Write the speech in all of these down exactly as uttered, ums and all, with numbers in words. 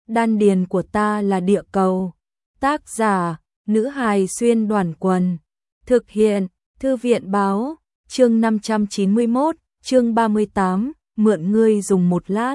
đan điền của ta là địa cầu. Tác giả, nữ hài xuyên đoàn quần. Thực hiện, thư viện báo, chương năm trăm chín mươi mốt, chương ba mươi tám, mượn ngươi dùng một lát.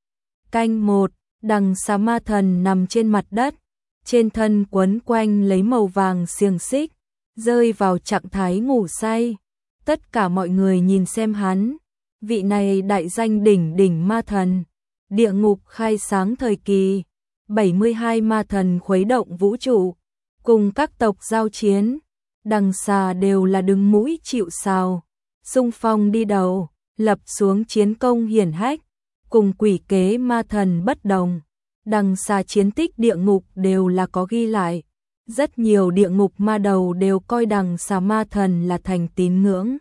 Canh một, đằng xà ma thần nằm trên mặt đất, trên thân quấn quanh lấy màu vàng xiềng xích, rơi vào trạng thái ngủ say. Tất cả mọi người nhìn xem hắn, vị này đại danh đỉnh đỉnh ma thần, địa ngục khai sáng thời kỳ, bảy mươi hai ma thần khuấy động vũ trụ, cùng các tộc giao chiến, đằng xà đều là đứng mũi chịu sào, xung phong đi đầu, lập xuống chiến công hiển hách, cùng quỷ kế ma thần bất đồng. Đằng xà chiến tích địa ngục đều là có ghi lại, rất nhiều địa ngục ma đầu đều coi đằng xà ma thần là thành tín ngưỡng,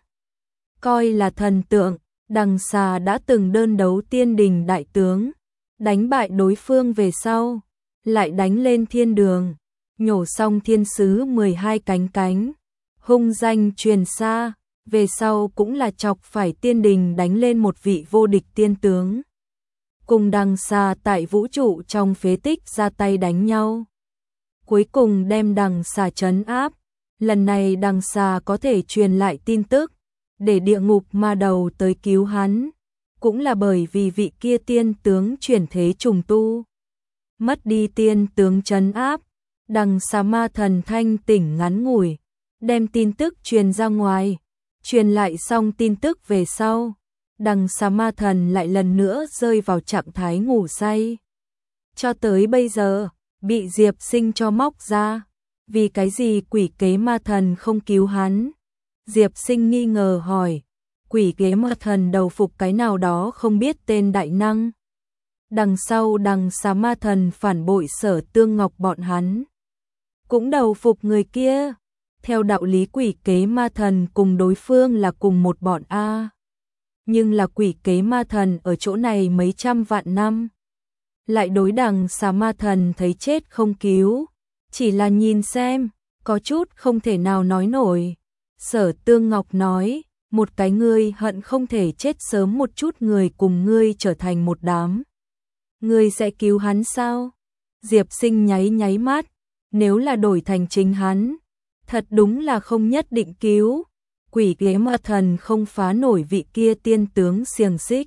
coi là thần tượng. Đằng xà đã từng đơn đấu tiên đình đại tướng, đánh bại đối phương về sau, lại đánh lên thiên đường, nhổ xong thiên sứ mười hai cánh cánh, hung danh truyền xa, về sau cũng là chọc phải tiên đình đánh lên một vị vô địch tiên tướng. Cùng đằng xà tại vũ trụ trong phế tích ra tay đánh nhau, cuối cùng đem đằng xà trấn áp. Lần này đằng xà có thể truyền lại tin tức, để địa ngục ma đầu tới cứu hắn, cũng là bởi vì vị kia tiên tướng chuyển thế trùng tu. Mất đi tiên tướng trấn áp, đằng xà ma thần thanh tỉnh ngắn ngủi, đem tin tức truyền ra ngoài, truyền lại xong tin tức về sau, đằng xà ma thần lại lần nữa rơi vào trạng thái ngủ say. Cho tới bây giờ, bị Diệp Sinh cho móc ra, vì cái gì quỷ kế ma thần không cứu hắn? Diệp Sinh nghi ngờ hỏi, quỷ kế ma thần đầu phục cái nào đó không biết tên đại năng. Đằng sau đằng xà ma thần phản bội Sở Tương Ngọc bọn hắn, cũng đầu phục người kia. Theo đạo lý quỷ kế ma thần cùng đối phương là cùng một bọn A. Nhưng là quỷ kế ma thần ở chỗ này mấy trăm vạn năm, lại đối đằng xà ma thần thấy chết không cứu, chỉ là nhìn xem, có chút không thể nào nói nổi. Sở Tương Ngọc nói, một cái ngươi hận không thể chết sớm một chút người cùng ngươi trở thành một đám. Ngươi sẽ cứu hắn sao? Diệp Sinh nháy nháy mắt, nếu là đổi thành chính hắn, thật đúng là không nhất định cứu. Quỷ kế ma thần không phá nổi vị kia tiên tướng xiềng xích,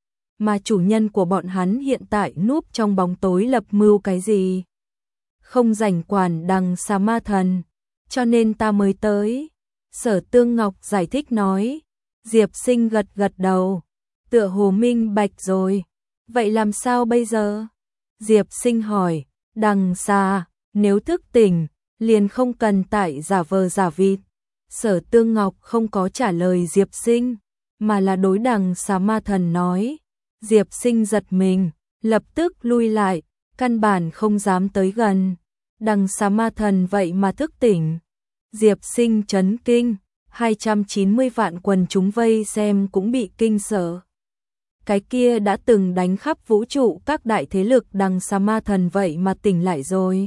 mà chủ nhân của bọn hắn hiện tại núp trong bóng tối lập mưu cái gì? Không rảnh quản đằng xà ma thần, cho nên ta mới tới. Sở Tương Ngọc giải thích nói. Diệp Sinh gật gật đầu, tựa hồ minh bạch rồi. Vậy làm sao bây giờ? Diệp Sinh hỏi, đằng xà, nếu thức tỉnh, liền không cần tại giả vờ giả vịt. Sở Tương Ngọc không có trả lời Diệp Sinh, mà là đối đằng xà ma thần nói. Diệp Sinh giật mình, lập tức lui lại, căn bản không dám tới gần. Đằng xà ma thần vậy mà thức tỉnh. Diệp Sinh chấn kinh, hai trăm chín mươi vạn quần chúng vây xem cũng bị kinh sợ. Cái kia đã từng đánh khắp vũ trụ các đại thế lực đằng xà ma thần vậy mà tỉnh lại rồi.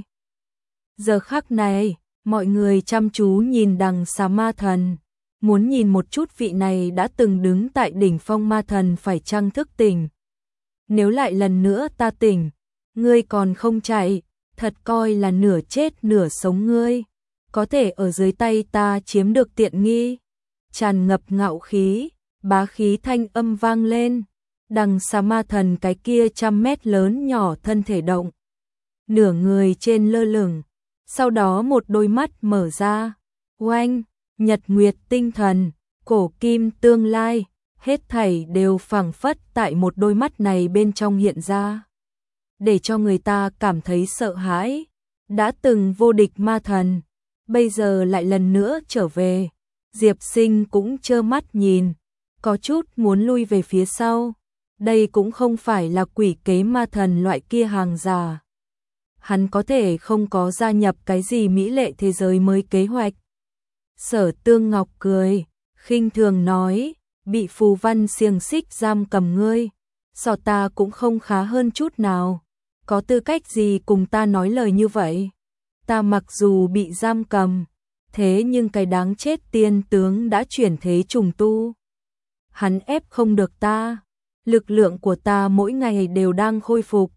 Giờ khắc này, mọi người chăm chú nhìn đằng xà ma thần, muốn nhìn một chút vị này đã từng đứng tại đỉnh phong ma thần phải chăng thức tỉnh. Nếu lại lần nữa ta tỉnh, ngươi còn không chạy, thật coi là nửa chết nửa sống ngươi, có thể ở dưới tay ta chiếm được tiện nghi. Tràn ngập ngạo khí, bá khí thanh âm vang lên, đằng xà ma thần cái kia trăm mét lớn nhỏ thân thể động, nửa người trên lơ lửng, sau đó một đôi mắt mở ra, oanh, nhật nguyệt tinh thần, cổ kim tương lai, hết thảy đều phảng phất tại một đôi mắt này bên trong hiện ra, để cho người ta cảm thấy sợ hãi. Đã từng vô địch ma thần, bây giờ lại lần nữa trở về. Diệp Sinh cũng trơ mắt nhìn, có chút muốn lui về phía sau. Đây cũng không phải là quỷ kế ma thần loại kia hàng giả. Hắn có thể không có gia nhập cái gì mỹ lệ thế giới mới kế hoạch. Sở Tương Ngọc cười, khinh thường nói, bị phù văn xiềng xích giam cầm ngươi, so ta cũng không khá hơn chút nào. Có tư cách gì cùng ta nói lời như vậy? Ta mặc dù bị giam cầm, thế nhưng cái đáng chết tiên tướng đã chuyển thế trùng tu. Hắn ép không được ta, lực lượng của ta mỗi ngày đều đang khôi phục.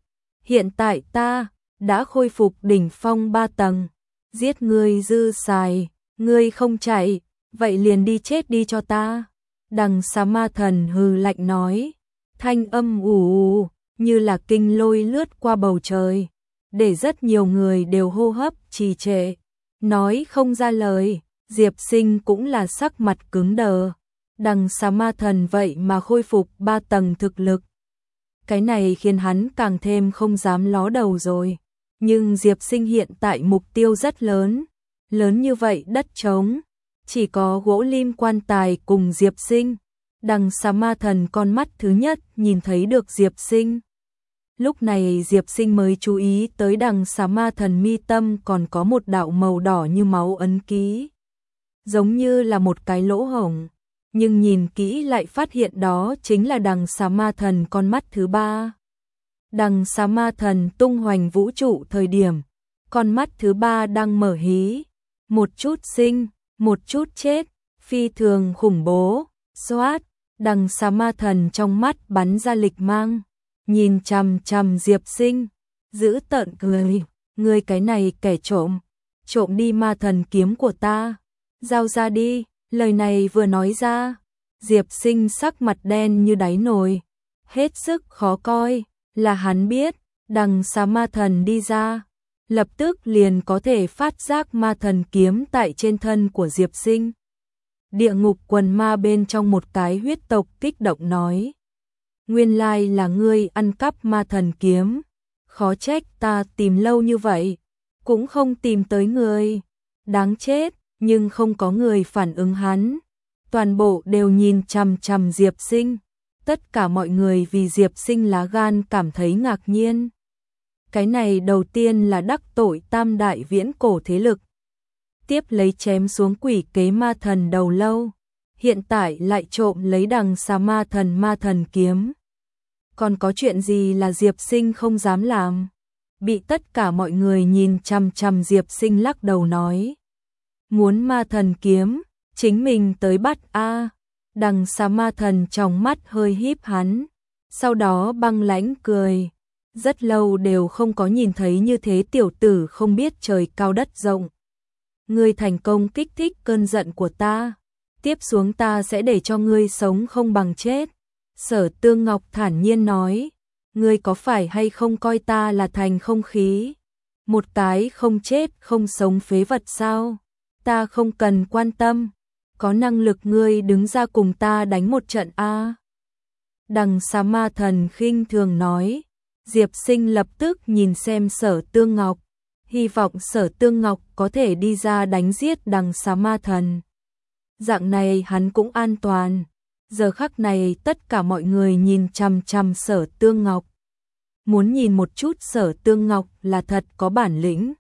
hiện tại ta đã khôi phục đỉnh phong ba tầng, giết ngươi dư xài, ngươi không chạy, vậy liền đi chết đi cho ta. Đằng Xà Ma Thần hừ lạnh nói, thanh âm ù ù, như là kinh lôi lướt qua bầu trời, để rất nhiều người đều hô hấp trì trệ, nói không ra lời. Diệp Sinh cũng là sắc mặt cứng đờ, đằng Xà Ma Thần vậy mà khôi phục ba tầng thực lực. Cái này khiến hắn càng thêm không dám ló đầu rồi. Nhưng Diệp Sinh hiện tại mục tiêu rất lớn, lớn như vậy đất trống, chỉ có gỗ lim quan tài cùng Diệp Sinh. Đằng Xà Ma Thần con mắt thứ nhất nhìn thấy được Diệp Sinh. Lúc này Diệp Sinh mới chú ý tới đằng Xà Ma Thần mi tâm còn có một đạo màu đỏ như máu ấn ký, giống như là một cái lỗ hổng, nhưng nhìn kỹ lại phát hiện đó chính là đằng Xà Ma Thần con mắt thứ ba. Đằng Xà Ma Thần tung hoành vũ trụ thời điểm, con mắt thứ ba đang mở hí, một chút sinh, một chút chết, phi thường khủng bố. Xoát, đằng Xà Ma Thần trong mắt bắn ra lịch mang, nhìn chằm chằm Diệp Sinh, giữ tợn cười, ngươi cái này kẻ trộm, trộm đi ma thần kiếm của ta, giao ra đi. Lời này vừa nói ra, Diệp Sinh sắc mặt đen như đáy nồi, hết sức khó coi, là hắn biết, đằng Xà Ma Thần đi ra, lập tức liền có thể phát giác ma thần kiếm tại trên thân của Diệp Sinh. Địa ngục quần ma bên trong một cái huyết tộc kích động nói, nguyên lai là ngươi ăn cắp ma thần kiếm, khó trách ta tìm lâu như vậy, cũng không tìm tới ngươi, đáng chết. Nhưng không có người phản ứng hắn, toàn bộ đều nhìn chằm chằm Diệp Sinh, tất cả mọi người vì Diệp Sinh lá gan cảm thấy ngạc nhiên. Cái này đầu tiên là đắc tội tam đại viễn cổ thế lực, tiếp lấy chém xuống quỷ kế ma thần đầu lâu, hiện tại lại trộm lấy đằng Xà Ma Thần ma thần kiếm. Còn có chuyện gì là Diệp Sinh không dám làm? Bị tất cả mọi người nhìn chằm chằm Diệp Sinh lắc đầu nói, muốn ma thần kiếm, chính mình tới bắt a. Đằng Xà Ma Thần trong mắt hơi híp hắn, sau đó băng lãnh cười, rất lâu đều không có nhìn thấy như thế tiểu tử không biết trời cao đất rộng. Ngươi thành công kích thích cơn giận của ta, tiếp xuống ta sẽ để cho ngươi sống không bằng chết. Sở Tương Ngọc thản nhiên nói, ngươi có phải hay không coi ta là thành không khí, một cái không chết không sống phế vật sao? Ta không cần quan tâm, có năng lực ngươi đứng ra cùng ta đánh một trận a. Đằng Xà Ma Thần khinh thường nói. Diệp Sinh lập tức nhìn xem Sở Tương Ngọc, hy vọng Sở Tương Ngọc có thể đi ra đánh giết đằng Xà Ma Thần. Dạng này hắn cũng an toàn. Giờ khắc này tất cả mọi người nhìn chằm chằm Sở Tương Ngọc, muốn nhìn một chút Sở Tương Ngọc là thật có bản lĩnh,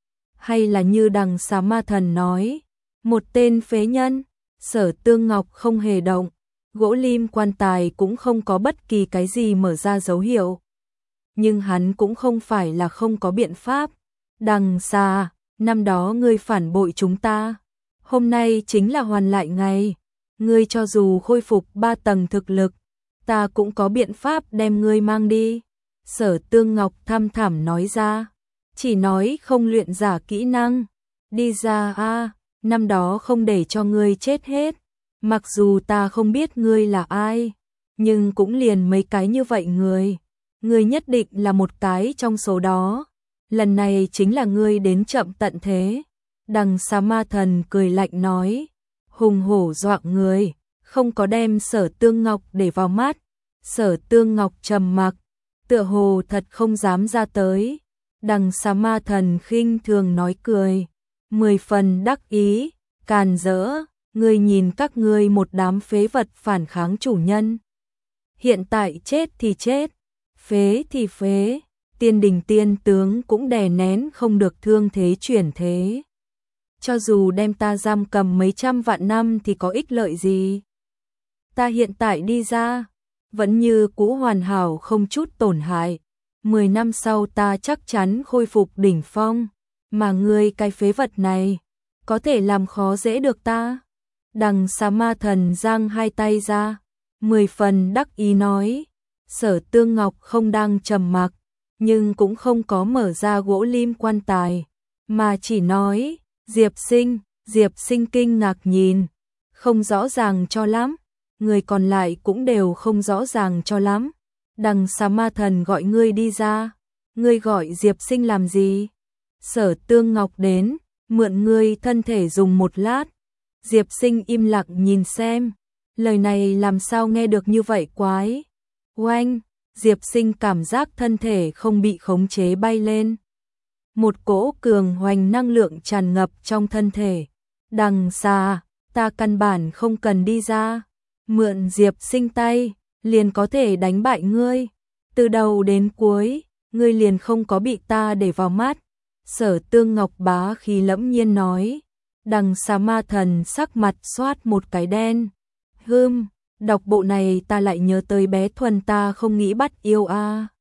hay là như đằng Xà Ma Thần nói, một tên phế nhân. Sở Tương Ngọc không hề động, gỗ lim quan tài cũng không có bất kỳ cái gì mở ra dấu hiệu. Nhưng hắn cũng không phải là không có biện pháp. Đằng Xà, năm đó ngươi phản bội chúng ta, hôm nay chính là hoàn lại ngày. Ngươi cho dù khôi phục ba tầng thực lực, ta cũng có biện pháp đem ngươi mang đi. Sở Tương Ngọc thăm thẳm nói ra, chỉ nói không luyện giả kỹ năng. Đi ra a, năm đó không để cho ngươi chết hết. Mặc dù ta không biết ngươi là ai, nhưng cũng liền mấy cái như vậy người. Ngươi nhất định là một cái trong số đó. Lần này chính là ngươi đến chậm tận thế. Đằng Xà Ma Thần cười lạnh nói, hùng hổ dọa người, không có đem Sở Tương Ngọc để vào mắt. Sở Tương Ngọc trầm mặc, tựa hồ thật không dám ra tới. Đằng Xà Ma Thần khinh thường nói cười, mười phần đắc ý, càn rỡ, ngươi nhìn các ngươi một đám phế vật phản kháng chủ nhân. Hiện tại chết thì chết, phế thì phế, tiên đình tiên tướng cũng đè nén không được thương thế chuyển thế. Cho dù đem ta giam cầm mấy trăm vạn năm thì có ích lợi gì? Ta hiện tại đi ra, vẫn như cũ hoàn hảo không chút tổn hại. Mười năm sau ta chắc chắn khôi phục đỉnh phong, mà ngươi cái phế vật này, có thể làm khó dễ được ta. Đằng Xà Ma Thần giang hai tay ra, mười phần đắc ý nói. Sở Tương Ngọc không đang trầm mặc, nhưng cũng không có mở ra gỗ lim quan tài, mà chỉ nói, Diệp Sinh, Diệp Sinh kinh ngạc nhìn, không rõ ràng cho lắm, người còn lại cũng đều không rõ ràng cho lắm. Đằng Xà Ma Thần gọi ngươi đi ra, ngươi gọi Diệp Sinh làm gì? Sở Tương Ngọc đến, mượn ngươi thân thể dùng một lát. Diệp Sinh im lặng nhìn xem, lời này làm sao nghe được như vậy quái. Oanh, Diệp Sinh cảm giác thân thể không bị khống chế bay lên. Một cỗ cường hoành năng lượng tràn ngập trong thân thể. Đằng Xà, ta căn bản không cần đi ra, mượn Diệp Sinh tay, liền có thể đánh bại ngươi. Từ đầu đến cuối, ngươi liền không có bị ta để vào mắt. Sở Tương Ngọc bá khí lẫm nhiên nói. Đằng Xà Ma Thần sắc mặt xoát một cái đen. Hừm, đọc bộ này ta lại nhớ tới bé Thuần ta không nghĩ bắt yêu a. À.